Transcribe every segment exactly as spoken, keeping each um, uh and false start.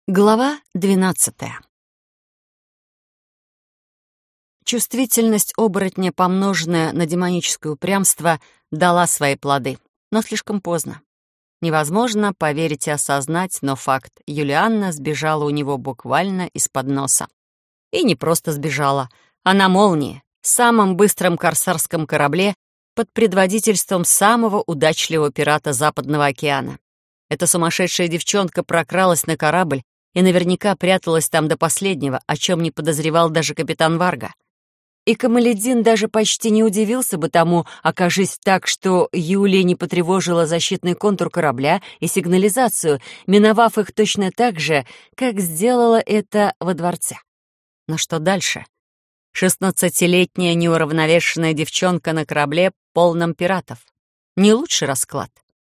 Глава двенадцатая. Чувствительность оборотня, помноженная на демоническое упрямство, дала свои плоды, но слишком поздно. Невозможно поверить и осознать, но факт: Юлианна сбежала у него буквально из-под носа. И не просто сбежала, а на молнии, самом быстром корсарском корабле под предводительством самого удачливого пирата Западного океана. Эта сумасшедшая девчонка прокралась на корабль и наверняка пряталась там до последнего, о чем не подозревал даже капитан Варга. И Камаледдин даже почти не удивился бы тому, окажись так, что Юлия не потревожила защитный контур корабля и сигнализацию, миновав их точно так же, как сделала это во дворце. Но что дальше? Шестнадцатилетняя неуравновешенная девчонка на корабле, полном пиратов. Не лучший расклад.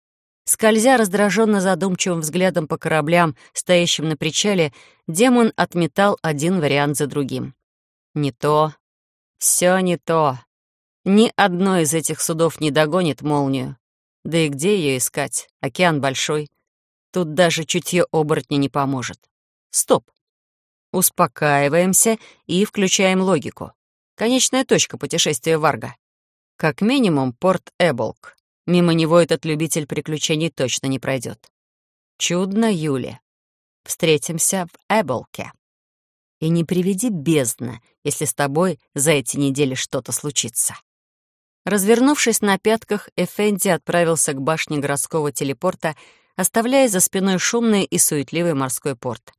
Скользя раздраженно задумчивым взглядом по кораблям, стоящим на причале, демон отметал один вариант за другим. Не то. Все не то. Ни одно из этих судов не догонит молнию. Да и где ее искать? Океан большой. Тут даже чутье оборотня не поможет. Стоп. Успокаиваемся и включаем логику. Конечная точка путешествия Варга. Как минимум порт Эболк. Мимо него этот любитель приключений точно не пройдет. Чудно, Юля. Встретимся в Эболке. И не приведи бездна, если с тобой за эти недели что-то случится. Развернувшись на пятках, Эфенди отправился к башне городского телепорта, оставляя за спиной шумный и суетливый морской порт.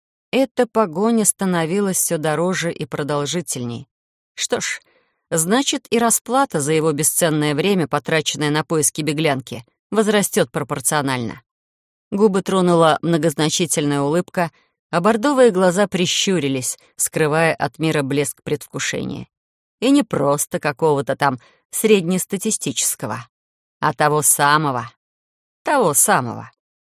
Эта погоня становилась все дороже и продолжительней. Что ж, значит, и расплата за его бесценное время, потраченное на поиски беглянки, возрастет пропорционально. Губы тронула многозначительная улыбка, а бордовые глаза прищурились, скрывая от мира блеск предвкушения. И не просто какого-то там среднестатистического, а того самого, того самого.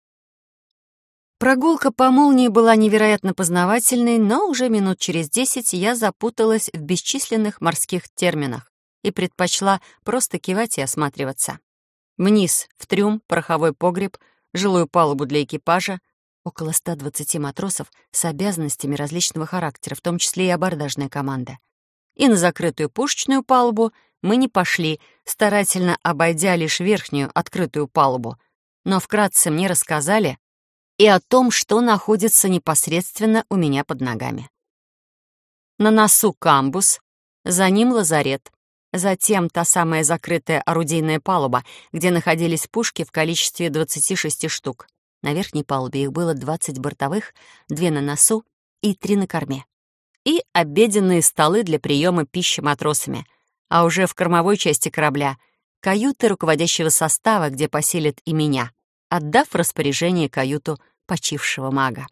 Прогулка по молнии была невероятно познавательной, но уже минут через десять я запуталась в бесчисленных морских терминах и предпочла просто кивать и осматриваться. Вниз, в трюм, пороховой погреб, жилую палубу для экипажа, около ста двадцати матросов с обязанностями различного характера, в том числе и абордажная команда. И на закрытую пушечную палубу мы не пошли, старательно обойдя лишь верхнюю, открытую палубу, но вкратце мне рассказали и о том, что находится непосредственно у меня под ногами. На носу камбус, за ним лазарет, затем та самая закрытая орудийная палуба, где находились пушки в количестве двадцати шести штук. На верхней палубе их было двадцать бортовых, две на носу и три на корме. И обеденные столы для приема пищи матросами, а уже в кормовой части корабля — каюты руководящего состава, где поселят и меня, отдав в распоряжение каюту почившего мага.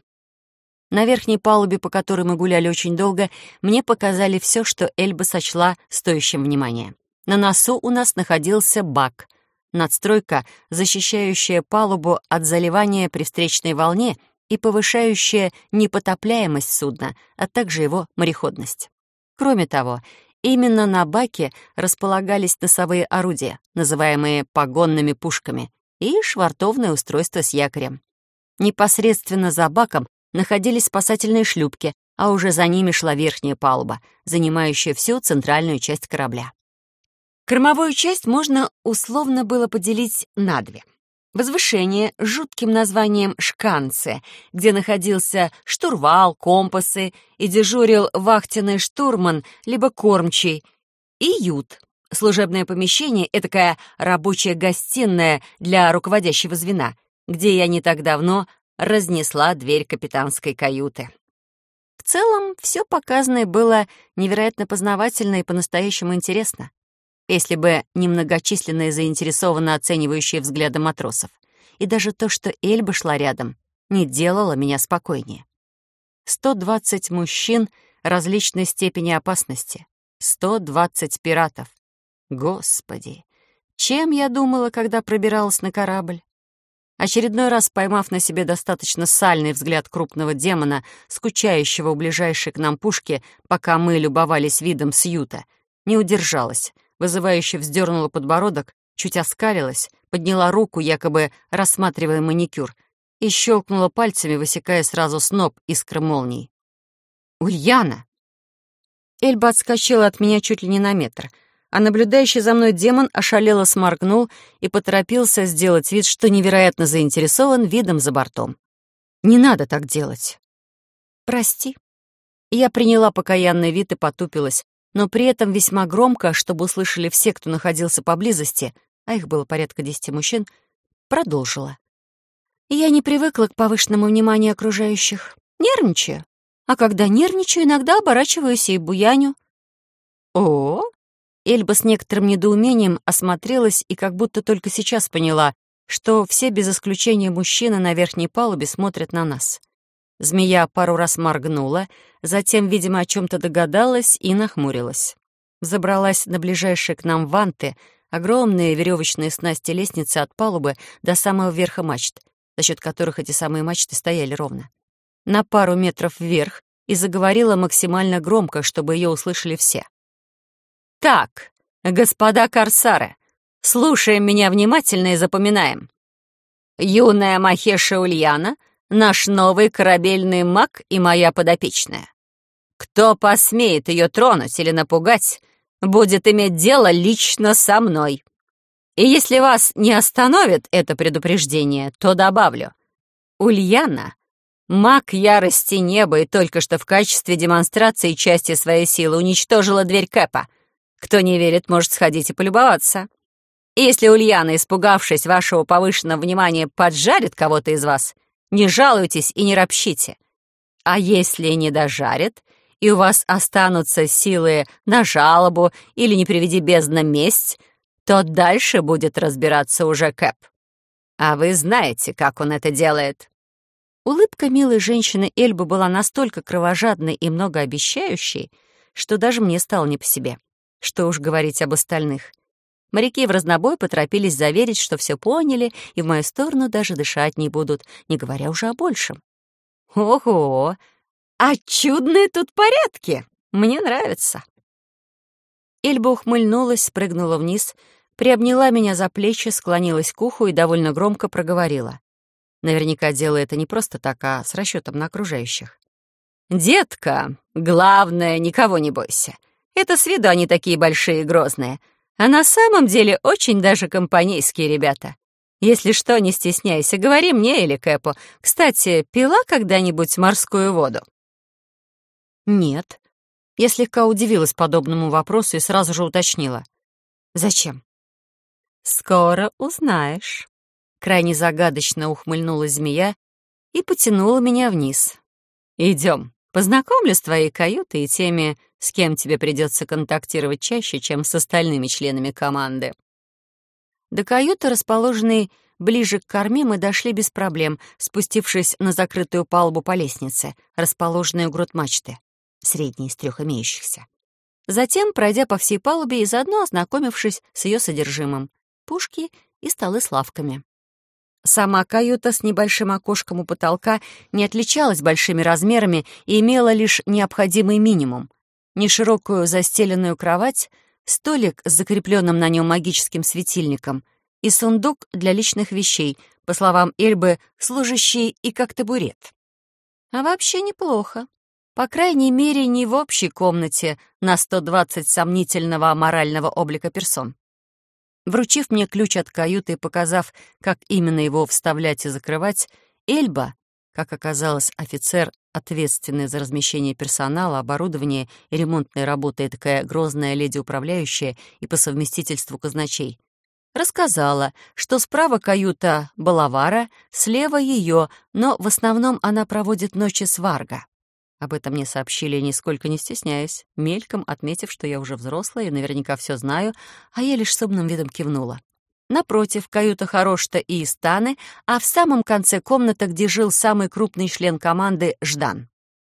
На верхней палубе, по которой мы гуляли очень долго, мне показали все, что Эльба сочла стоящим внимания. На носу у нас находился бак, надстройка, защищающая палубу от заливания при встречной волне и повышающая непотопляемость судна, а также его мореходность. Кроме того, именно на баке располагались носовые орудия, называемые погонными пушками, и швартовное устройство с якорем. Непосредственно за баком находились спасательные шлюпки, а уже за ними шла верхняя палуба, занимающая всю центральную часть корабля. Кормовую часть можно условно было поделить на две. Возвышение с жутким названием «Шканце», где находился штурвал, компасы и дежурил вахтенный штурман либо кормчий, и ют. Служебное помещение — этакая рабочая гостиная для руководящего звена, где я не так давно разнесла дверь капитанской каюты. В целом, все показанное было невероятно познавательно и по-настоящему интересно, если бы не многочисленные заинтересованно оценивающие взгляды матросов. И даже то, что Эльба шла рядом, не делало меня спокойнее. сто двадцать мужчин различной степени опасности, сто двадцать пиратов. Господи, чем я думала, когда пробиралась на корабль? Очередной раз поймав на себе достаточно сальный взгляд крупного демона, скучающего у ближайшей к нам пушки, пока мы любовались видом с юта, не удержалась, вызывающе вздернула подбородок, чуть оскалилась, подняла руку, якобы рассматривая маникюр, и щелкнула пальцами, высекая сразу сноп искр молний. «Ульяна!» Эльба отскочила от меня чуть ли не на метр, а наблюдающий за мной демон ошалело сморгнул и поторопился сделать вид, что невероятно заинтересован видом за бортом. «Не надо так делать!» «Прости». Я приняла покаянный вид и потупилась, но при этом весьма громко, чтобы услышали все, кто находился поблизости, а их было порядка десяти мужчин, продолжила. Я не привыкла к повышенному вниманию окружающих. Нервничаю. А когда нервничаю, иногда оборачиваюсь и буяню. О, Эльба с некоторым недоумением осмотрелась и как будто только сейчас поняла, что все без исключения мужчины на верхней палубе смотрят на нас. Змея пару раз моргнула, затем, видимо, о чем-то догадалась и нахмурилась. Забралась на ближайшие к нам ванты, огромные веревочные снасти лестницы от палубы до самого верха мачт, за счет которых эти самые мачты стояли ровно, на пару метров вверх, и заговорила максимально громко, чтобы ее услышали все. «Так, господа корсары, слушаем меня внимательно и запоминаем. Юная Махеша Ульяна — наш новый корабельный маг и моя подопечная. Кто посмеет ее тронуть или напугать, будет иметь дело лично со мной. И если вас не остановит это предупреждение, то добавлю. Ульяна — маг ярости неба и только что в качестве демонстрации части своей силы уничтожила дверь Кэпа. Кто не верит, может сходить и полюбоваться. И если Ульяна, испугавшись вашего повышенного внимания, поджарит кого-то из вас, не жалуйтесь и не ропщите. А если не дожарит, и у вас останутся силы на жалобу или, не приведи бездна, месть, то дальше будет разбираться уже Кэп. А вы знаете, как он это делает». Улыбка милой женщины Эльбы была настолько кровожадной и многообещающей, что даже мне стало не по себе. Что уж говорить об остальных. Моряки в разнобой поторопились заверить, что все поняли, и в мою сторону даже дышать не будут, не говоря уже о большем. Ого! А чудные тут порядки! Мне нравится. Эльба ухмыльнулась, спрыгнула вниз, приобняла меня за плечи, склонилась к уху и довольно громко проговорила. Наверняка делая это не просто так, а с расчетом на окружающих. «Детка, главное, никого не бойся. Это с виду они такие большие и грозные, а на самом деле очень даже компанейские ребята. Если что, не стесняйся, говори мне или Кэпу. Кстати, пила когда-нибудь морскую воду?» «Нет». Я слегка удивилась подобному вопросу и сразу же уточнила. «Зачем?» «Скоро узнаешь». Крайне загадочно ухмыльнулась змея и потянула меня вниз. «Идем, познакомлю с твоей каютой и теми, с кем тебе придется контактировать чаще, чем с остальными членами команды». До каюты, расположенной ближе к корме, мы дошли без проблем, спустившись на закрытую палубу по лестнице, расположенной у грот мачты, средней из трех имеющихся. Затем, пройдя по всей палубе и заодно ознакомившись с ее содержимым, пушки и столы с лавками. Сама каюта с небольшим окошком у потолка не отличалась большими размерами и имела лишь необходимый минимум. Неширокую застеленную кровать, столик с закрепленным на нем магическим светильником и сундук для личных вещей, по словам Эльбы, служащий и как табурет. А вообще неплохо. По крайней мере, не в общей комнате на сто двадцать сомнительного морального облика персон. Вручив мне ключ от каюты и показав, как именно его вставлять и закрывать, Эльба, как оказалось, офицер, ответственный за размещение персонала, оборудование и ремонтные работы, и такая грозная леди-управляющая и по совместительству казначей, рассказала, что справа каюта Балавара, слева ее, но в основном она проводит ночи с Варго. Об этом мне сообщили, нисколько не стесняясь, мельком отметив, что я уже взрослая и наверняка все знаю, а я лишь с умным видом кивнула. Напротив, каюта Харошта и Истаны, а в самом конце комната, где жил самый крупный член команды Ждан.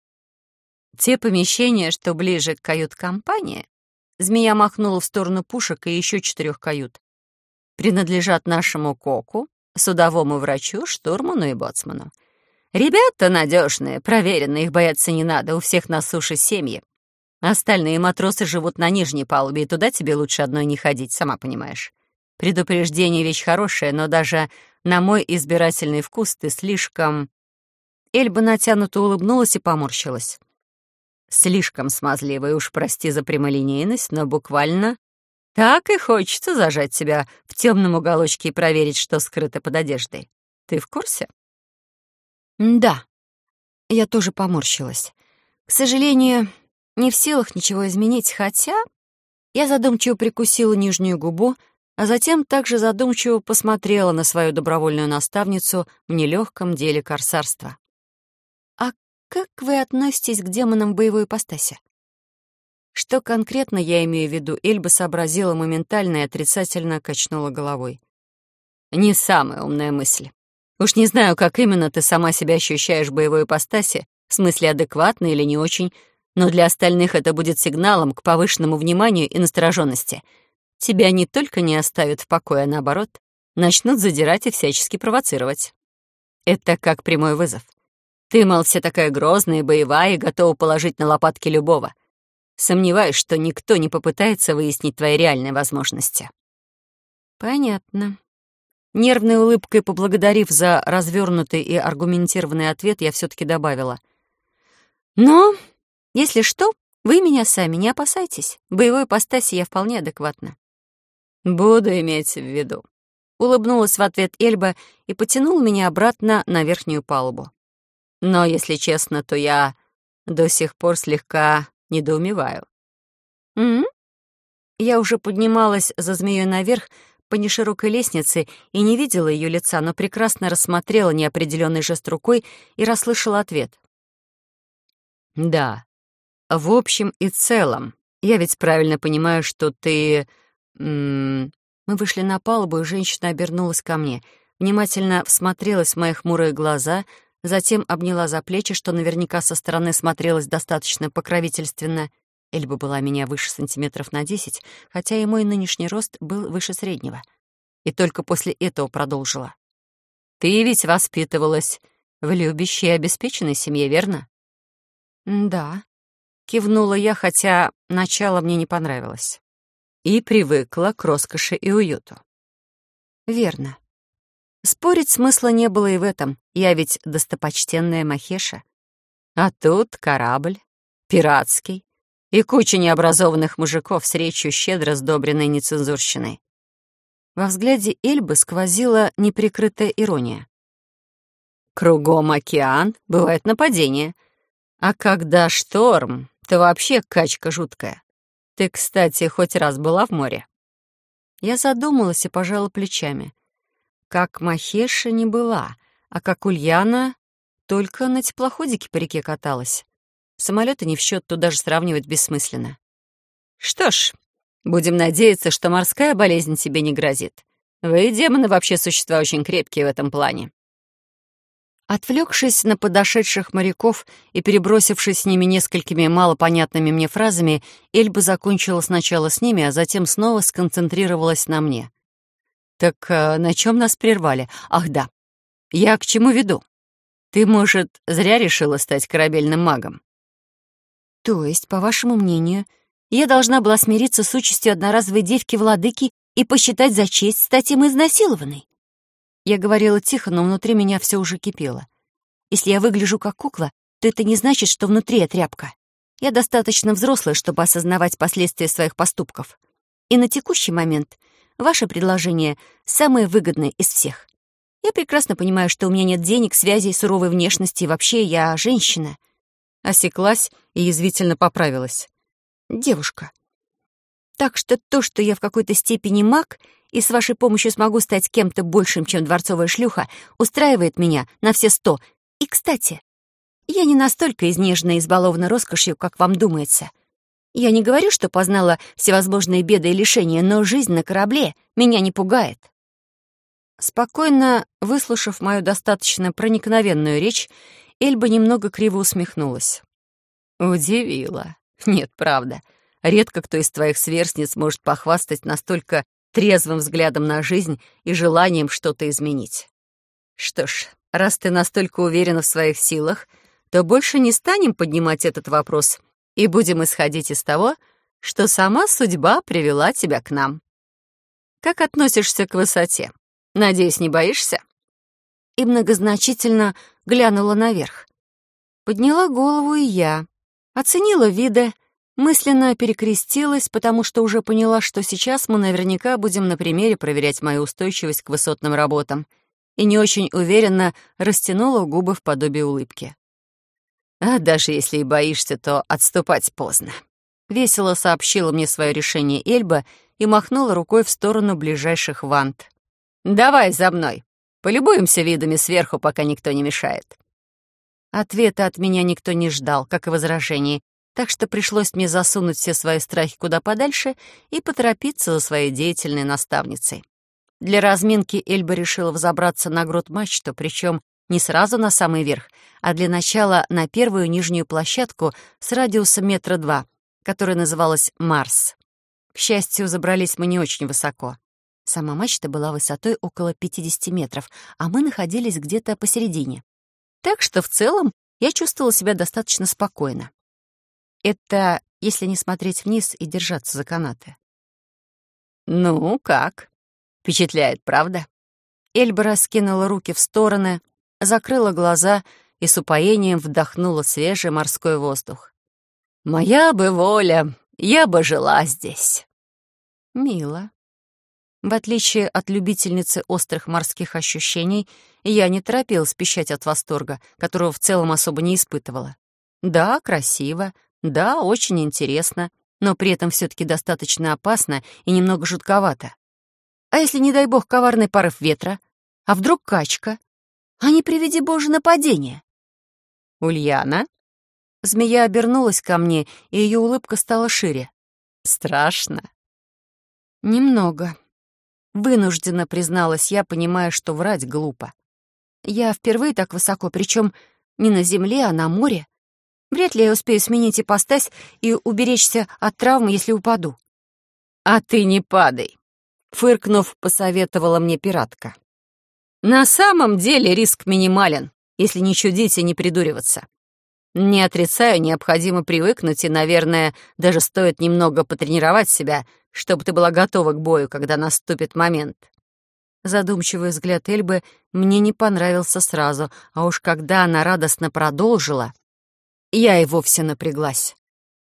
Те помещения, что ближе к кают-компании, змея махнула в сторону пушек и еще четырех кают, принадлежат нашему коку, судовому врачу, штурману и боцману. Ребята надежные, проверенные, их бояться не надо, у всех на суше семьи. Остальные матросы живут на нижней палубе, и туда тебе лучше одной не ходить, сама понимаешь. Предупреждение — вещь хорошая, но даже На мой избирательный вкус ты слишком...» Эльба натянуто улыбнулась и поморщилась. «Слишком смазливый, уж прости за прямолинейность, но буквально так и хочется зажать тебя в темном уголочке и проверить, что скрыто под одеждой. Ты в курсе?» «Да». Я тоже поморщилась. К сожалению, не в силах ничего изменить, хотя... Я задумчиво прикусила нижнюю губу, а затем также задумчиво посмотрела на свою добровольную наставницу в нелегком деле корсарства. «А как вы относитесь к демонам в боевой ипостаси?» Что конкретно я имею в виду, Эльба сообразила моментально и отрицательно качнула головой. «Не самая умная мысль. Уж не знаю, как именно ты сама себя ощущаешь в боевой ипостаси, в смысле адекватно или не очень, но для остальных это будет сигналом к повышенному вниманию и настороженности. Тебя не только не оставят в покое, а наоборот, начнут задирать и всячески провоцировать. Это как прямой вызов. Ты, мол, вся такая грозная, боевая и готова положить на лопатки любого. Сомневаюсь, что никто не попытается выяснить твои реальные возможности». «Понятно». Нервной улыбкой поблагодарив за развернутый и аргументированный ответ, я все-таки добавила. «Но, если что, вы меня сами не опасайтесь. В боевой ипостаси я вполне адекватна». «Буду иметь в виду», — улыбнулась в ответ Эльба и потянула меня обратно на верхнюю палубу. «Но, если честно, то я до сих пор слегка недоумеваю». «М-м?» Я уже поднималась за змеей наверх по неширокой лестнице и не видела ее лица, но прекрасно рассмотрела неопределенный жест рукой и расслышала ответ. «Да, в общем и целом. Я ведь правильно понимаю, что ты...» М-м... Мы вышли на палубу, и женщина обернулась ко мне, внимательно всмотрелась в мои хмурые глаза, затем обняла за плечи, что наверняка со стороны смотрелось достаточно покровительственно. Эльба была меня выше сантиметров на десять, хотя и мой нынешний рост был выше среднего. И только после этого продолжила. «Ты ведь воспитывалась в любящей и обеспеченной семье, верно?» «Да», — кивнула я, хотя начало мне не понравилось. «И привыкла к роскоши и уюту». «Верно. Спорить смысла не было и в этом. Я ведь достопочтенная Махеша. А тут корабль, пиратский, и куча необразованных мужиков с речью, щедро сдобренной нецензурщиной». Во взгляде Эльбы сквозила неприкрытая ирония. «Кругом океан, бывает нападение. А когда шторм, то вообще качка жуткая. Ты, кстати, хоть раз была в море?» Я задумалась и пожала плечами. Как Махеша не была, а как Ульяна только на теплоходике по реке каталась. Самолеты не в счет, тут даже сравнивать бессмысленно. «Что ж, будем надеяться, что морская болезнь тебе не грозит. Вы, демоны, вообще существа очень крепкие в этом плане». Отвлекшись на подошедших моряков и перебросившись с ними несколькими малопонятными мне фразами, Эльба закончила сначала с ними, а затем снова сконцентрировалась на мне. «Так э, на чем нас прервали? Ах, да. Я к чему веду? Ты, может, зря решила стать корабельным магом?» «То есть, по вашему мнению, я должна была смириться с участью одноразовой девки-владыки и посчитать за честь стать им изнасилованной?» Я говорила тихо, но внутри меня все уже кипело. Если я выгляжу как кукла, то это не значит, что внутри я тряпка. Я достаточно взрослая, чтобы осознавать последствия своих поступков. И на текущий момент ваше предложение самое выгодное из всех. Я прекрасно понимаю, что у меня нет денег, связей, суровой внешности, и вообще я женщина. Осеклась и язвительно поправилась. Девушка. Так что то, что я в какой-то степени маг и с вашей помощью смогу стать кем-то большим, чем дворцовая шлюха, устраивает меня на все сто. И, кстати, я не настолько изнежена и избалована роскошью, как вам думается. Я не говорю, что познала всевозможные беды и лишения, но жизнь на корабле меня не пугает». Спокойно выслушав мою достаточно проникновенную речь, Эльба немного криво усмехнулась. «Удивила. Нет, правда. Редко кто из твоих сверстниц может похвастать настолько трезвым взглядом на жизнь и желанием что-то изменить. Что ж, раз ты настолько уверена в своих силах, то больше не станем поднимать этот вопрос и будем исходить из того, что сама судьба привела тебя к нам. Как относишься к высоте? Надеюсь, не боишься?» и многозначительно глянула наверх. Подняла голову и я, оценила виды, мысленно перекрестилась, потому что уже поняла, что сейчас мы наверняка будем на примере проверять мою устойчивость к высотным работам, и не очень уверенно растянула губы в подобие улыбки. «А даже если и боишься, то отступать поздно», — весело сообщила мне свое решение Эльба и махнула рукой в сторону ближайших вант. «Давай за мной, полюбуемся видами сверху, пока никто не мешает». Ответа от меня никто не ждал, как и возражений, так что пришлось мне засунуть все свои страхи куда подальше и поторопиться за своей деятельной наставницей. Для разминки Эльба решила взобраться на грот-мачту, причем не сразу на самый верх, а для начала на первую нижнюю площадку с радиусом метра два, которая называлась «Марс». К счастью, забрались мы не очень высоко. Сама мачта была высотой около пятидесяти метров, а мы находились где-то посередине. Так что в целом я чувствовала себя достаточно спокойно. Это если не смотреть вниз и держаться за канаты. «Ну, как? Впечатляет, правда?» Эльба раскинула руки в стороны, закрыла глаза и с упоением вдохнула свежий морской воздух. «Моя бы воля, я бы жила здесь». Мило. В отличие от любительницы острых морских ощущений, я не торопилась пищать от восторга, которого в целом особо не испытывала. Да, красиво, да, очень интересно, но при этом все-таки достаточно опасно и немного жутковато. А если, не дай бог, коварный порыв ветра? А вдруг качка? А не приведи Боже нападение? «Ульяна?» Змея обернулась ко мне, и ее улыбка стала шире. «Страшно?» «Немного». Вынужденно призналась я, понимая, что врать глупо. Я впервые так высоко, причем не на земле, а на море. Вряд ли я успею сменить ипостась и уберечься от травмы, если упаду. «А ты не падай», — фыркнув, посоветовала мне пиратка. «На самом деле риск минимален, если не чудить и не придуриваться. Не отрицаю, необходимо привыкнуть, и, наверное, даже стоит немного потренировать себя, чтобы ты была готова к бою, когда наступит момент». Задумчивый взгляд Эльбы мне не понравился сразу, а уж когда она радостно продолжила, я и вовсе напряглась.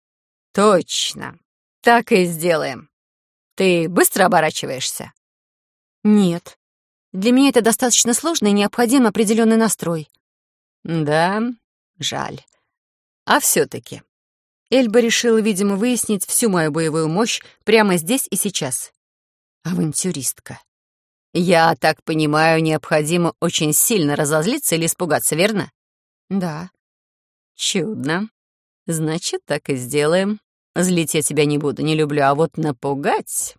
«Точно, так и сделаем. Ты быстро оборачиваешься?» «Нет. Для меня это достаточно сложно и необходим определенный настрой». «Да, жаль. А все-таки...» Эльба решила, видимо, выяснить всю мою боевую мощь прямо здесь и сейчас. Авантюристка. «Я так понимаю, необходимо очень сильно разозлиться или испугаться, верно?» «Да». «Чудно. Значит, так и сделаем. Злить я тебя не буду, не люблю, а вот напугать...»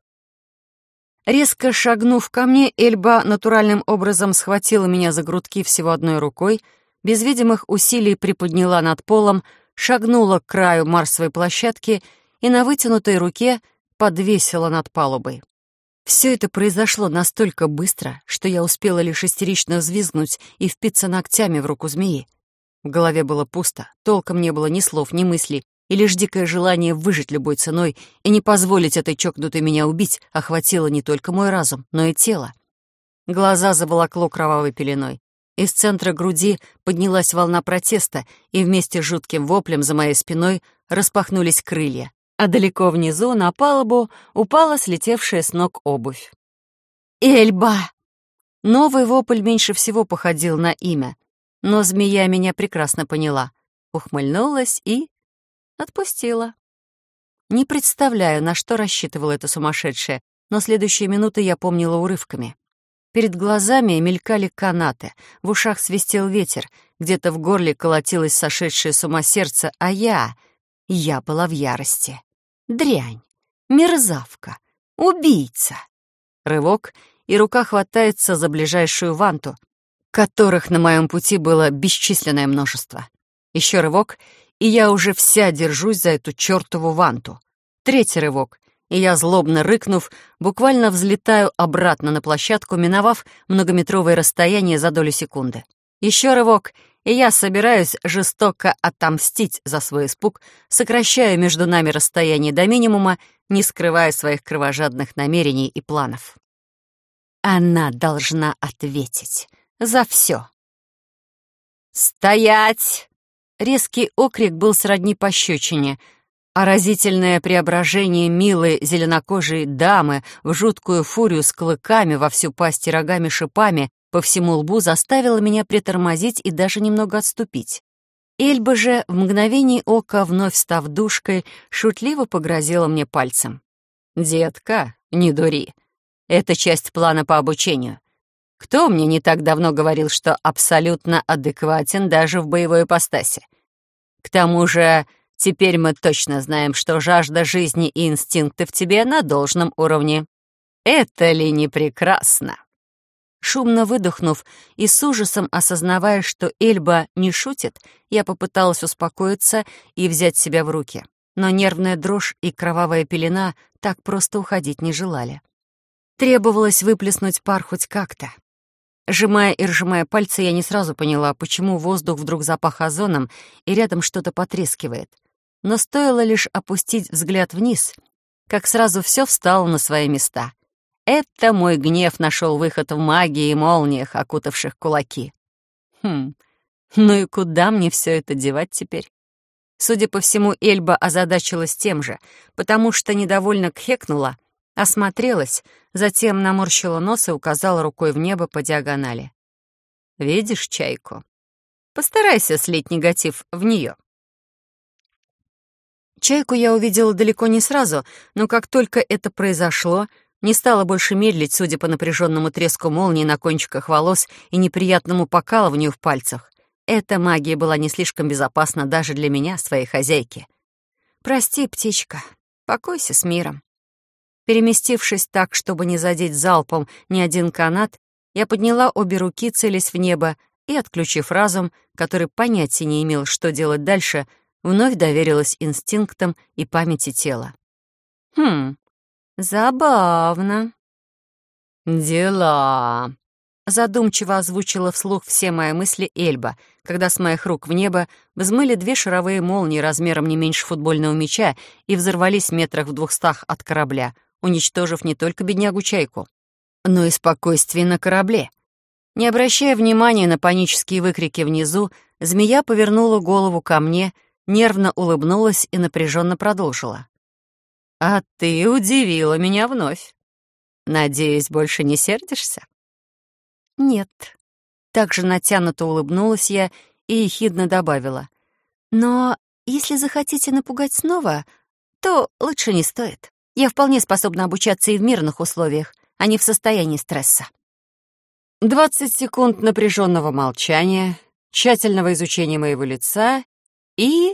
Резко шагнув ко мне, Эльба натуральным образом схватила меня за грудки всего одной рукой, без видимых усилий приподняла над полом, шагнула к краю марсовой площадки и на вытянутой руке подвесила над палубой. Все это произошло настолько быстро, что я успела лишь истерично взвизгнуть и впиться ногтями в руку змеи. В голове было пусто, толком не было ни слов, ни мыслей, и лишь дикое желание выжить любой ценой и не позволить этой чокнутой меня убить охватило не только мой разум, но и тело. Глаза заволокло кровавой пеленой. Из центра груди поднялась волна протеста, и вместе с жутким воплем за моей спиной распахнулись крылья, а далеко внизу на палубу упала слетевшая с ног обувь. «Эльба!» Новый вопль меньше всего походил на имя, но змея меня прекрасно поняла, ухмыльнулась и отпустила. Не представляю, на что рассчитывала эта сумасшедшая, но следующие минуты я помнила урывками. Перед глазами мелькали канаты, в ушах свистел ветер, где-то в горле колотилось сошедшее с ума сердце, а я... я была в ярости. Дрянь, мерзавка, убийца. Рывок, и рука хватается за ближайшую ванту, которых на моем пути было бесчисленное множество. Еще рывок, и я уже вся держусь за эту чертову ванту. Третий рывок, и я, злобно рыкнув, буквально взлетаю обратно на площадку, миновав многометровое расстояние за долю секунды. Еще рывок, и я собираюсь жестоко отомстить за свой испуг, сокращая между нами расстояние до минимума, не скрывая своих кровожадных намерений и планов. Она должна ответить за все. «Стоять!» Резкий окрик был сродни пощечине, а разительное преображение милой зеленокожей дамы в жуткую фурию с клыками во всю пасть и рогами-шипами по всему лбу заставило меня притормозить и даже немного отступить. Эльба же, в мгновение ока, вновь став душкой, шутливо погрозила мне пальцем. «Детка, не дури. Это часть плана по обучению. Кто мне не так давно говорил, что абсолютно адекватен даже в боевой ипостаси? К тому же теперь мы точно знаем, что жажда жизни и инстинкты в тебе на должном уровне. Это ли не прекрасно?» Шумно выдохнув и с ужасом осознавая, что Эльба не шутит, я попыталась успокоиться и взять себя в руки. Но нервная дрожь и кровавая пелена так просто уходить не желали. Требовалось выплеснуть пар хоть как-то. Сжимая и разжимая пальцы, я не сразу поняла, почему воздух вдруг запах озоном и рядом что-то потрескивает. Но стоило лишь опустить взгляд вниз, как сразу все встало на свои места. Это мой гнев нашел выход в магии и молниях, окутавших кулаки. Хм, ну и куда мне все это девать теперь? Судя по всему, Эльба озадачилась тем же, потому что недовольно кхекнула, осмотрелась, затем наморщила нос и указала рукой в небо по диагонали. «Видишь чайку? Постарайся слить негатив в нее». Чайку я увидела далеко не сразу, но как только это произошло, не стала больше медлить, судя по напряженному треску молнии на кончиках волос и неприятному покалыванию в пальцах. Эта магия была не слишком безопасна даже для меня, своей хозяйки. «Прости, птичка, покойся с миром». Переместившись так, чтобы не задеть залпом ни один канат, я подняла обе руки, целясь в небо, и, отключив разум, который понятия не имел, что делать дальше, вновь доверилась инстинктам и памяти тела. «Хм, забавно». «Дела», — задумчиво озвучила вслух все мои мысли Эльба, когда с моих рук в небо взмыли две шаровые молнии размером не меньше футбольного мяча и взорвались метрах в двухстах от корабля, уничтожив не только беднягу-чайку, но и спокойствие на корабле. Не обращая внимания на панические выкрики внизу, змея повернула голову ко мне, нервно улыбнулась и напряженно продолжила. «А ты удивила меня вновь. Надеюсь, больше не сердишься?» «Нет». Также натянуто улыбнулась я и ехидно добавила. «Но если захотите напугать снова, то лучше не стоит. Я вполне способна обучаться и в мирных условиях, а не в состоянии стресса». Двадцать секунд напряженного молчания, тщательного изучения моего лица и...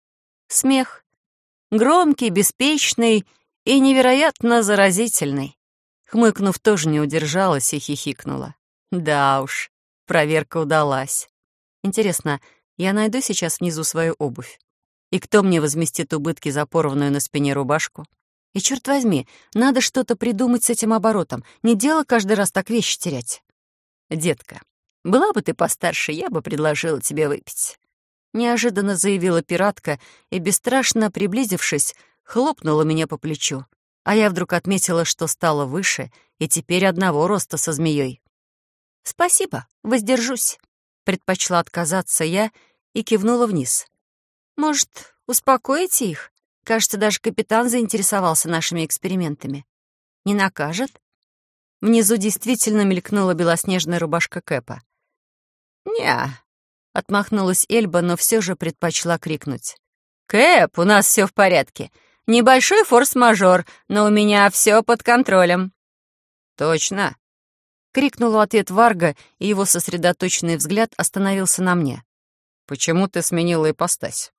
смех. Громкий, беспечный и невероятно заразительный. Хмыкнув, тоже не удержалась и хихикнула. Да уж, проверка удалась. Интересно, я найду сейчас внизу свою обувь? И кто мне возместит убытки за порванную на спине рубашку? И, черт возьми, надо что-то придумать с этим оборотом. Не дело каждый раз так вещи терять. «Детка, была бы ты постарше, я бы предложила тебе выпить», — неожиданно заявила пиратка и, бесстрашно приблизившись, хлопнула меня по плечу. А я вдруг отметила, что стала выше и теперь одного роста со змеей. «Спасибо, воздержусь», — предпочла отказаться я и кивнула вниз. «Может, успокоите их? Кажется, даже капитан заинтересовался нашими экспериментами. Не накажет?» Внизу действительно мелькнула белоснежная рубашка Кэпа. «Не-а», — отмахнулась Эльба, но все же предпочла крикнуть. «Кэп, у нас все в порядке. Небольшой форс-мажор, но у меня все под контролем». «Точно», — крикнул в ответ Варга, и его сосредоточенный взгляд остановился на мне. «Почему ты сменила ипостась?»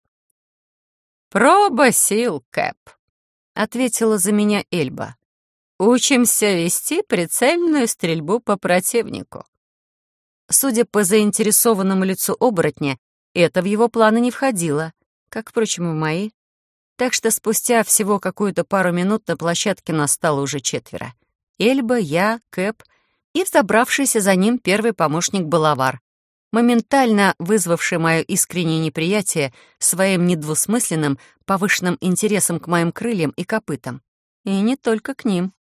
«Проба сил, Кэп», — ответила за меня Эльба. «Учимся вести прицельную стрельбу по противнику». Судя по заинтересованному лицу оборотня, это в его планы не входило, как, впрочем, и в мои. Так что спустя всего какую-то пару минут на площадке нас стало уже четверо. Эльба, я, Кэп и взобравшийся за ним первый помощник Балавар, моментально вызвавший мое искреннее неприятие своим недвусмысленным, повышенным интересом к моим крыльям и копытам. И не только к ним.